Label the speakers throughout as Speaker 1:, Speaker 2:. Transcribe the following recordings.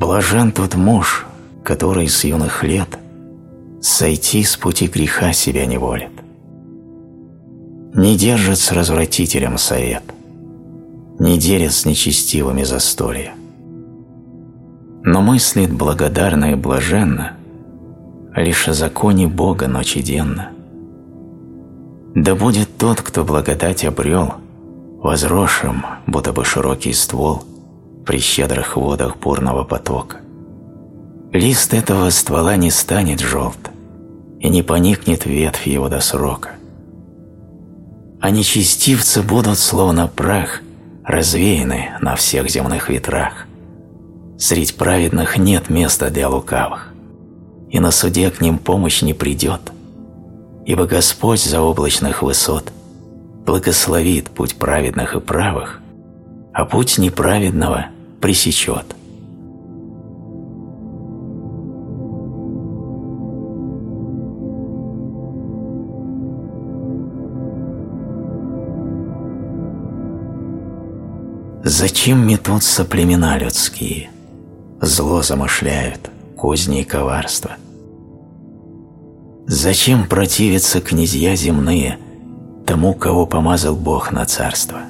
Speaker 1: Блажен тот муж, который с юных лет сойти с пути греха себя не волит. Не держит с развратителем совет, не делит с нечестивыми застолья, но мыслит благодарно и блаженно лишь о законе Бога ночеденно. Да будет тот, кто благодать обрел, возросшим, будто бы широкий ствол при щедрых водах бурного потока. Лист этого ствола не станет желт, и не поникнет ветвь его до срока. А нечестивцы будут, словно прах, развеяны на всех земных ветрах. Средь праведных нет места для лукавых, и на суде к ним помощь не придет, ибо Господь за облачных высот благословит путь праведных и правых, а путь неправедного пресечет. Зачем метутся племена людские, зло замышляют, козни и коварство? Зачем противятся князья земные тому, кого помазал Бог на царство?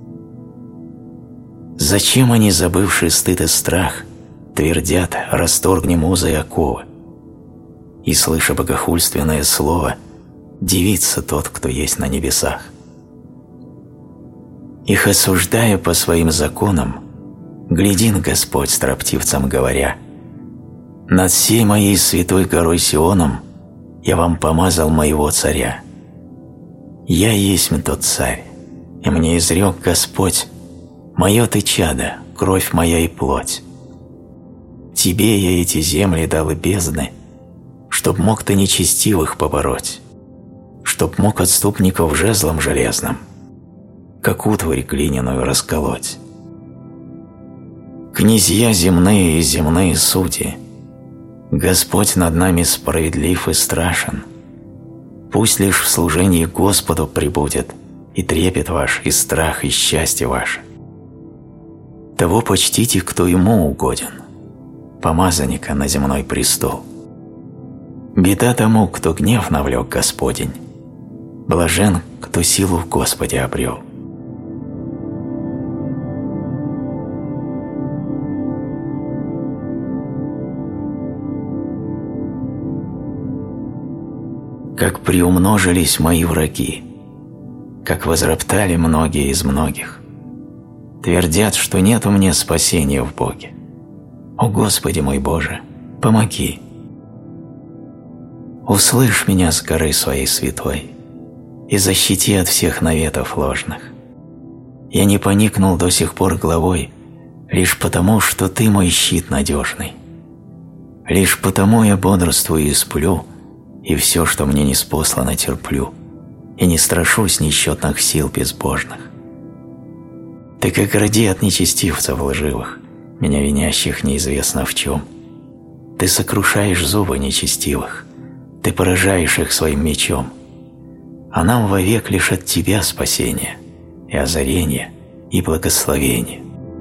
Speaker 1: Зачем они, забывши стыд и страх, твердят: расторгнем узы и оковы? И, слыша богохульственное слово, дивится тот, кто есть на небесах. Их осуждая по своим законам, глядит Господь строптивцам, говоря: «Над всей моей святой горой Сионом я вам помазал моего царя. Я есть тот царь, и мне изрек Господь: мое ты чадо, кровь моя и плоть. Тебе я эти земли дал и бездны, чтоб мог ты нечестивых побороть, чтоб мог отступников жезлом железным, как утварь глиняную расколоть. Князья земные и земные судьи, Господь над нами справедлив и страшен. Пусть лишь в служении Господу пребудет и трепет ваш, и страх, и счастье ваше. Того почтите, кто ему угоден, помазанника на земной престол. Беда тому, кто гнев навлек Господень, блажен, кто силу в Господе обрел». Как приумножились мои враги, как возроптали многие из многих, твердят, что нет у меня спасения в Боге. О Господи мой Боже, помоги! Услышь меня с горы своей святой и защити от всех наветов ложных. Я не поникнул до сих пор головой лишь потому, что Ты мой щит надежный. Лишь потому я бодрствую и сплю, и все, что мне ниспослано, терплю, и не страшусь несчетных сил безбожных. Ты как огради от нечестивцев лживых, меня винящих неизвестно в чем. Ты сокрушаешь зубы нечестивых, ты поражаешь их своим мечом, а нам вовек лишь от Тебя спасение, и озарение, и благословение.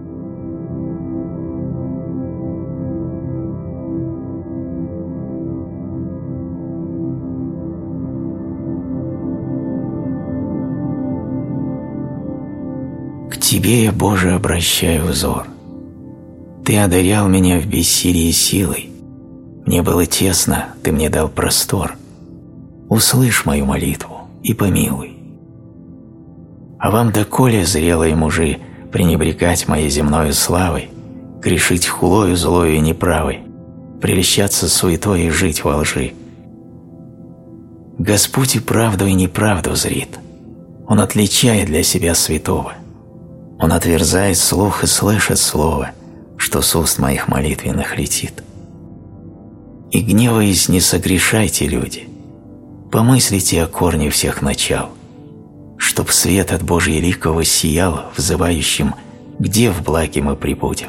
Speaker 1: Тебе я, Боже, обращаю взор. Ты одарял меня в бессилии силой. Мне было тесно, Ты мне дал простор. Услышь мою молитву и помилуй. А вам доколе, зрелые мужи, пренебрегать моей земною славой, грешить хулою злою и неправой, прельщаться суетой и жить во лжи? Господь и правду, и неправду зрит. Он отличает для себя святого. Он отверзает слух и слышит слово, что с уст моих молитвенных летит. И, гневаясь, не согрешайте, люди, помыслите о корне всех начал, чтоб свет от Божьей ликого сиял взывающим, где в благе мы прибудем.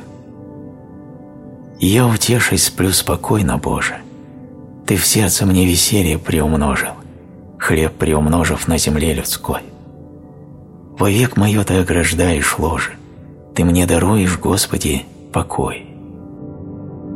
Speaker 1: И я, утешись, сплю спокойно, Боже. Ты в сердце мне веселье приумножил, хлеб приумножив на земле людской. Вовек мое Ты ограждаешь ложе, Ты мне даруешь, Господи, покой.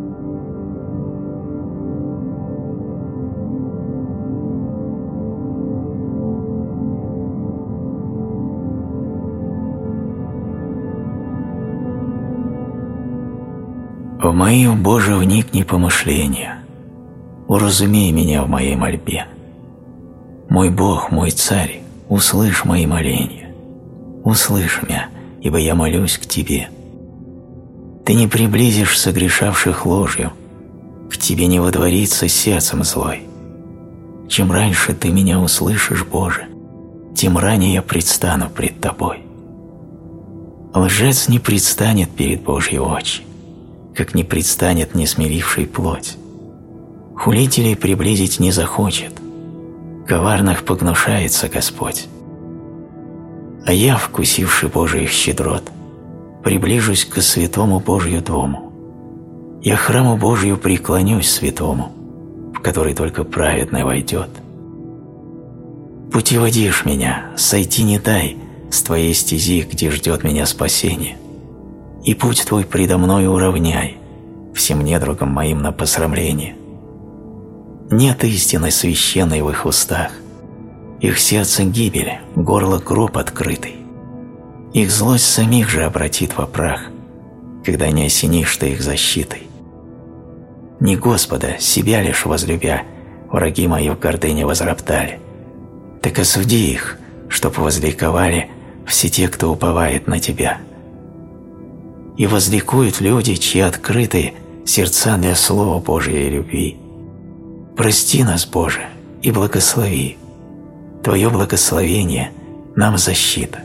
Speaker 1: мои, Боже, вникни помышления, уразумей меня в моей мольбе. Мой Бог, мой Царь, услышь мои моления, услышь меня, ибо я молюсь к Тебе. Ты не приблизишь согрешавших ложью, к Тебе не водворится сердцем злой. Чем раньше Ты меня услышишь, Боже, тем ранее я предстану пред Тобой. Лжец не предстанет перед Божьи очи, как не предстанет несмиривший плоть. Хулителей приблизить не захочет, коварных погнушается Господь. А я, вкусивший Божиих щедрот, приближусь к святому Божью дому. Я храму Божью преклонюсь святому, в который только праведный войдет. Путеводишь меня, сойти не дай с Твоей стези, где ждет меня спасение, и путь Твой предо мной уравняй, всем недругам моим на посрамление. Нет истины священной в их устах, их сердце гибель, горло гроб открытый. Их злость самих же обратит во прах, когда не осенишь Ты их защитой. Не Господа, себя лишь возлюбя, враги мои в гордыне возроптали. Так осуди их, чтоб возликовали все те, кто уповает на Тебя. И возликуют люди, чьи открыты сердца для Слова Божьей любви. Прости нас, Боже, и благослови. Твое благословение нам защита.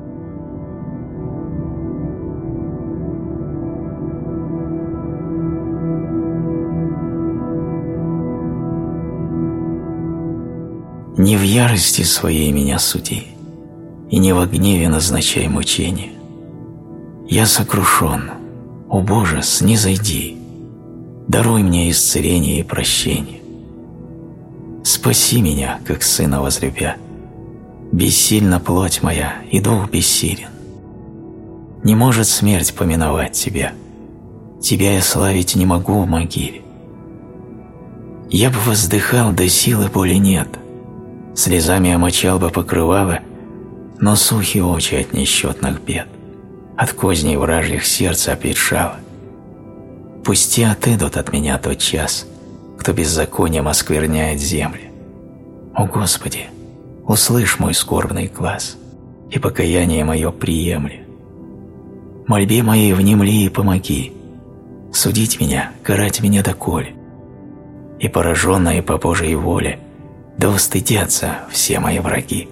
Speaker 1: Не в ярости своей меня суди, и не во гневе назначай мучения. Я сокрушен, о Боже, снизойди, даруй мне исцеление и прощение. Спаси меня, как сына возлюбя, бессильна плоть моя, и дух бессилен. Не может смерть поминовать Тебя, Тебя я славить не могу в могиле. Я бы воздыхал, да силы боли нет, слезами омочал бы покрывало, но сухи очи от несчетных бед, от козней вражьих сердце обветшало. Пусти отыдут от меня тот час, кто беззаконием оскверняет земли. О Господи, услышь мой скорбный глас, и покаяние мое приемли. Мольбе моей внемли и помоги, судить меня, карать меня доколе, и пораженные по Божьей воле да устыдятся все мои враги.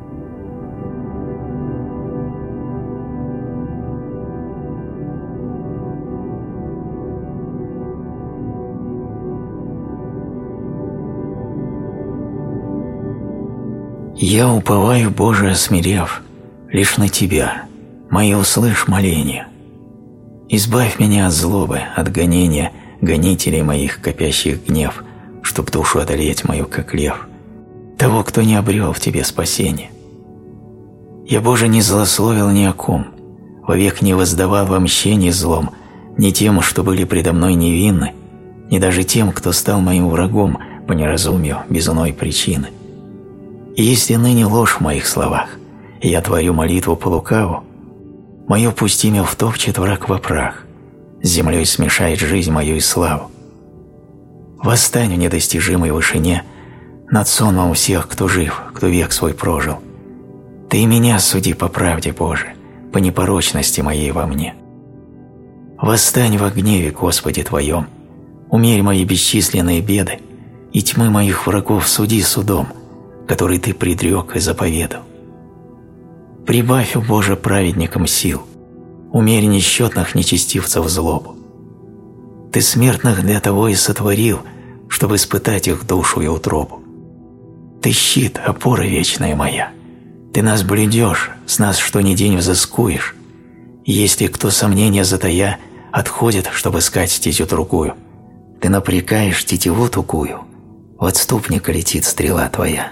Speaker 1: Я уповаю, Боже, осмирев, лишь на Тебя, мои услышь моления. Избавь меня от злобы, от гонения гонителей моих, копящих гнев, чтоб душу одолеть мою, как лев, того, кто не обрел в Тебе спасение. Я, Боже, не злословил ни о ком, вовек не воздавал во мщении злом ни тем, что были предо мной невинны, ни даже тем, кто стал моим врагом по неразумию, без иной причины. И если ныне ложь в моих словах, и я творю молитву по лукаву, мое пусть имя втопчет враг во прах, с землей смешает жизнь мою и славу. Восстань в недостижимой вышине над сонмом всех, кто жив, кто век свой прожил. Ты и меня суди по правде, Боже, по непорочности моей во мне. Восстань во гневе, Господи, Твоем, умерь мои бесчисленные беды, и тьмы моих врагов суди судом, который Ты предрек и заповедал. Прибавь, о Боже, праведникам сил, умерь несчетных нечестивцев злобу. Ты смертных для того и сотворил, чтобы испытать их душу и утробу. Ты щит, опора вечная моя. Ты нас блюдешь, с нас что ни день взыскуешь. И если кто сомнения затая отходит, чтобы искать стезю другую, Ты напрекаешь тетиву тугую, в отступника летит стрела Твоя.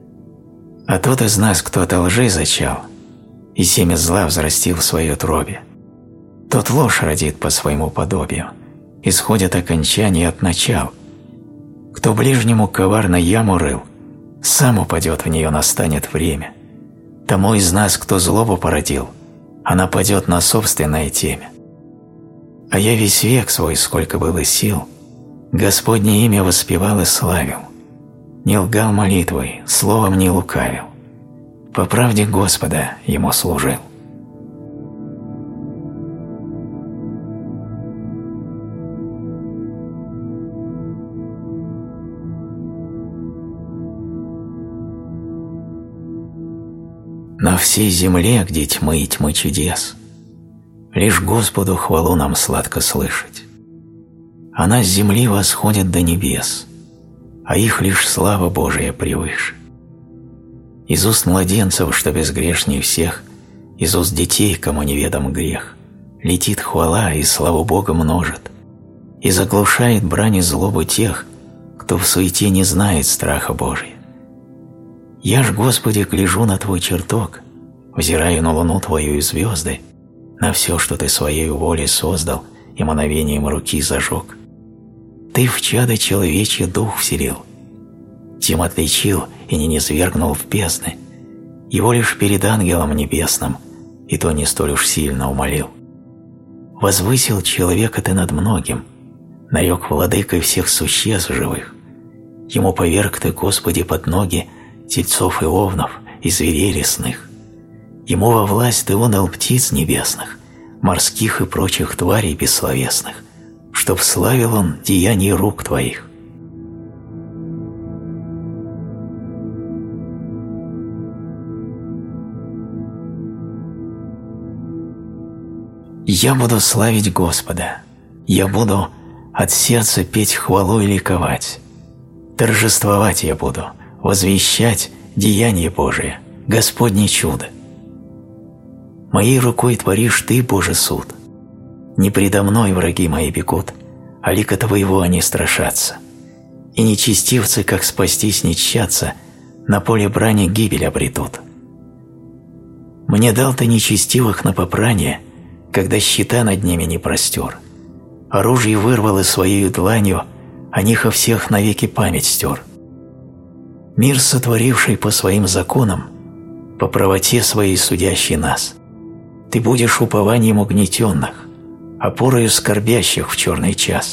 Speaker 1: А тот из нас, кто от лжи зачал, и семя зла взрастил в своей утробе, тот ложь родит по своему подобию, исходят окончания от начал. Кто ближнему коварно яму рыл, сам упадет в нее, настанет время. Тому из нас, кто злобу породил, она падет на собственное темя. А я весь век свой, сколько было сил, Господне имя воспевал и славил, не лгал молитвой, словом не лукавил, по правде Господа ему служил. На всей земле, где тьмы и тьмы чудес, лишь Господу хвалу нам сладко слышать. Она с земли восходит до небес, а их лишь слава Божия превыше. Из уст младенцев, что безгрешней всех, из уст детей, кому неведом грех, летит хвала и славу Бога множит, и заглушает брань и злобу тех, кто в суете не знает страха Божия. Я ж, Господи, гляжу на Твой чертог, взираю на луну Твою и звезды, на все, что Ты Своею волей создал и мановением руки зажег. Ты в чадо человечье дух вселил, тем отличил и не низвергнул в бездны, его лишь перед ангелом небесным, и то не столь уж сильно умолил. Возвысил человека Ты над многим, нарек владыкой всех существ живых, ему поверг Ты, Господи, под ноги тельцов и овнов, и зверей лесных. Ему во власть Ты отдал птиц небесных, морских и прочих тварей бессловесных, чтоб славил он деяний рук Твоих. Я буду славить Господа, я буду от сердца петь хвалу и ликовать, торжествовать я буду, возвещать деяние Божие, Господне чудо. Моей рукой творишь Ты, Боже, суд. Не предо мной враги мои бегут, а лика Твоего они страшатся. И нечестивцы, как спастись не тщатся, на поле брани гибель обретут. Мне дал Ты нечестивых на попрание, когда щита над ними не простер. Оружие вырвал и своею дланью, о них о всех навеки память стер. Мир, сотворивший по своим законам, по правоте своей судящий нас, Ты будешь упованием угнетенных, опорою скорбящих в черный час.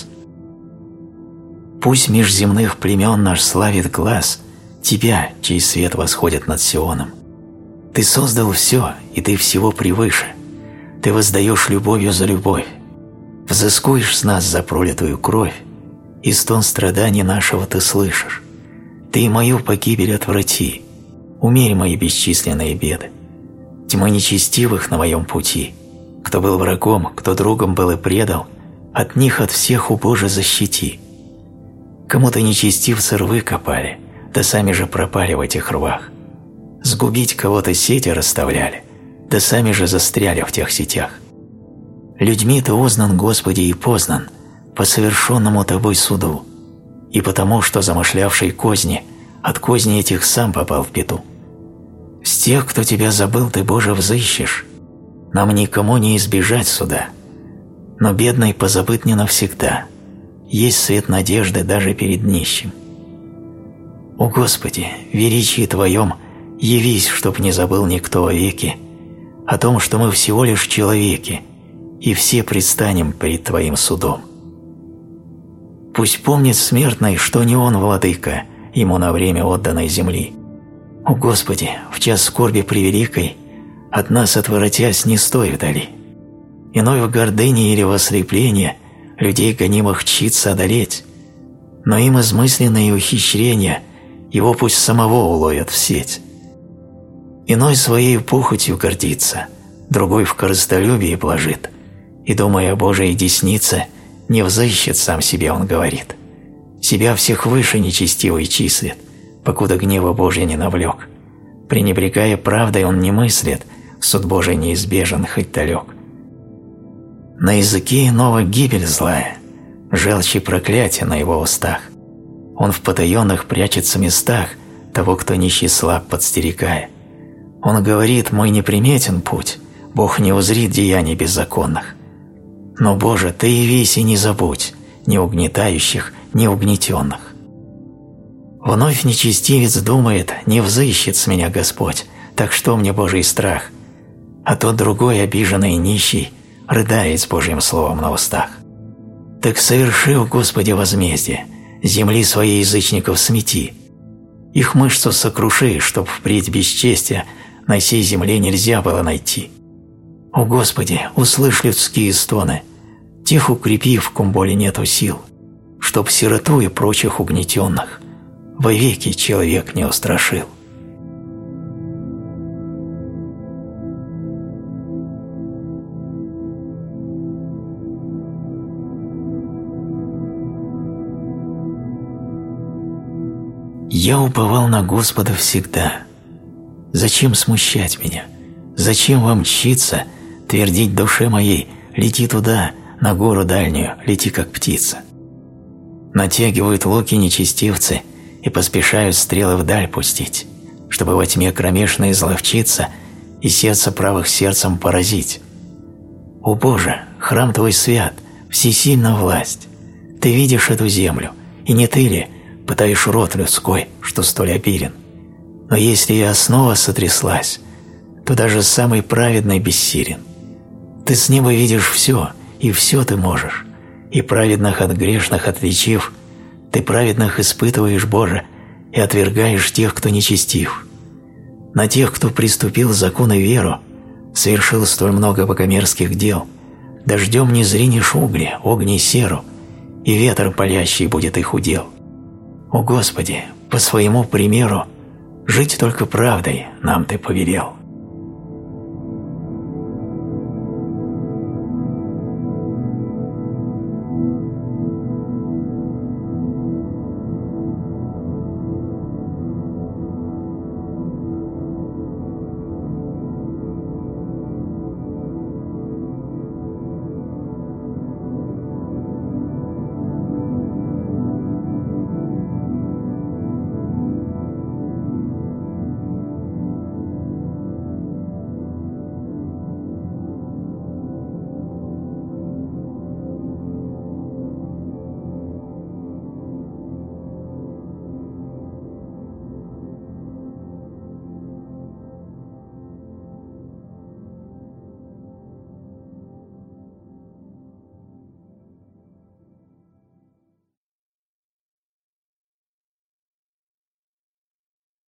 Speaker 1: Пусть меж земных племен наш славит глаз Тебя, чей свет восходит над Сионом. Ты создал все, и Ты всего превыше. Ты воздаешь любовью за любовь, взыскуешь с нас за пролитую кровь, и стон страданий нашего Ты слышишь. Ты мою погибель отврати, умерь мои бесчисленные беды. Тьма нечестивых на моем пути, кто был врагом, кто другом был и предал, от них от всех, у Боже, защити. Кому-то нечестивцы рвы копали, да сами же пропали в этих рвах. Сгубить кого-то сети расставляли, да сами же застряли в тех сетях. Людьми Ты узнан, Господи, и познан по совершенному Тобой суду, и потому, что замышлявший козни, от козни этих сам попал в беду. С тех, кто Тебя забыл, Ты, Боже, взыщешь, нам никому не избежать суда, но бедный позабыт не навсегда, есть свет надежды даже перед нищим. О Господи, в величии Твоем явись, чтоб не забыл никто вовеки о том, что мы всего лишь человеки, и все предстанем перед Твоим судом. Пусть помнит смертный, что не он владыка ему на время отданной земли. О Господи, в час скорби превеликой от нас отворотясь не стой вдали. Иной в гордыне или в ослеплении людей гонимых чится одолеть, но им измысленные ухищрения его пусть самого уловят в сеть. Иной своей похотью гордится, другой в корыстолюбии блажит, и, думая о Божией деснице, не взыщет сам себе, он говорит. Себя всех выше нечестивый числит, покуда гнева Божия не навлек. Пренебрегая правдой, он не мыслит, суд Божий неизбежен, хоть далек. На языке иного гибель злая, желчь и проклятие на его устах. Он в потаенных прячется местах того, кто нищий слаб подстерегая. Он говорит: мой неприметен путь, Бог не узрит деяний беззаконных. Но, Боже, Ты явись и не забудь ни угнетающих, ни угнетенных. Вновь нечестивец думает: не взыщет с меня Господь, так что мне Божий страх? А тот другой, обиженный и нищий, рыдает с Божьим словом на устах. Так соверши, о Господи, возмездие, земли своей язычников смети, их мышцу сокруши, чтоб впредь бесчестия на сей земле нельзя было найти. О Господи, услышь людские стоны, тех укрепи, в ком боли нету сил, чтоб сироту и прочих угнетенных вовеки человек не устрашил. Я уповал на Господа всегда. Зачем смущать меня? Зачем вам мчиться, твердить душе моей: лети туда, на гору дальнюю, лети как птица? Натягивают луки нечестивцы и поспешают стрелы вдаль пустить, чтобы во тьме кромешной изловчиться и сердце правых сердцем поразить. О Боже, храм Твой свят, всесильна власть. Ты видишь эту землю, и не Ты ли пытаешь род людской, что столь обилен? Но если и основа сотряслась, то даже самый праведный бессилен. Ты с неба видишь все, и все Ты можешь, и праведных от грешных отличив, Ты праведных испытываешь, Боже, и отвергаешь тех, кто нечестив. На тех, кто приступил закон и веру, совершил столь много богомерзких дел, дождем не зринешь угли, огни серу, и ветер палящий будет их удел. О Господи, по своему примеру, жить только правдой нам Ты повелел.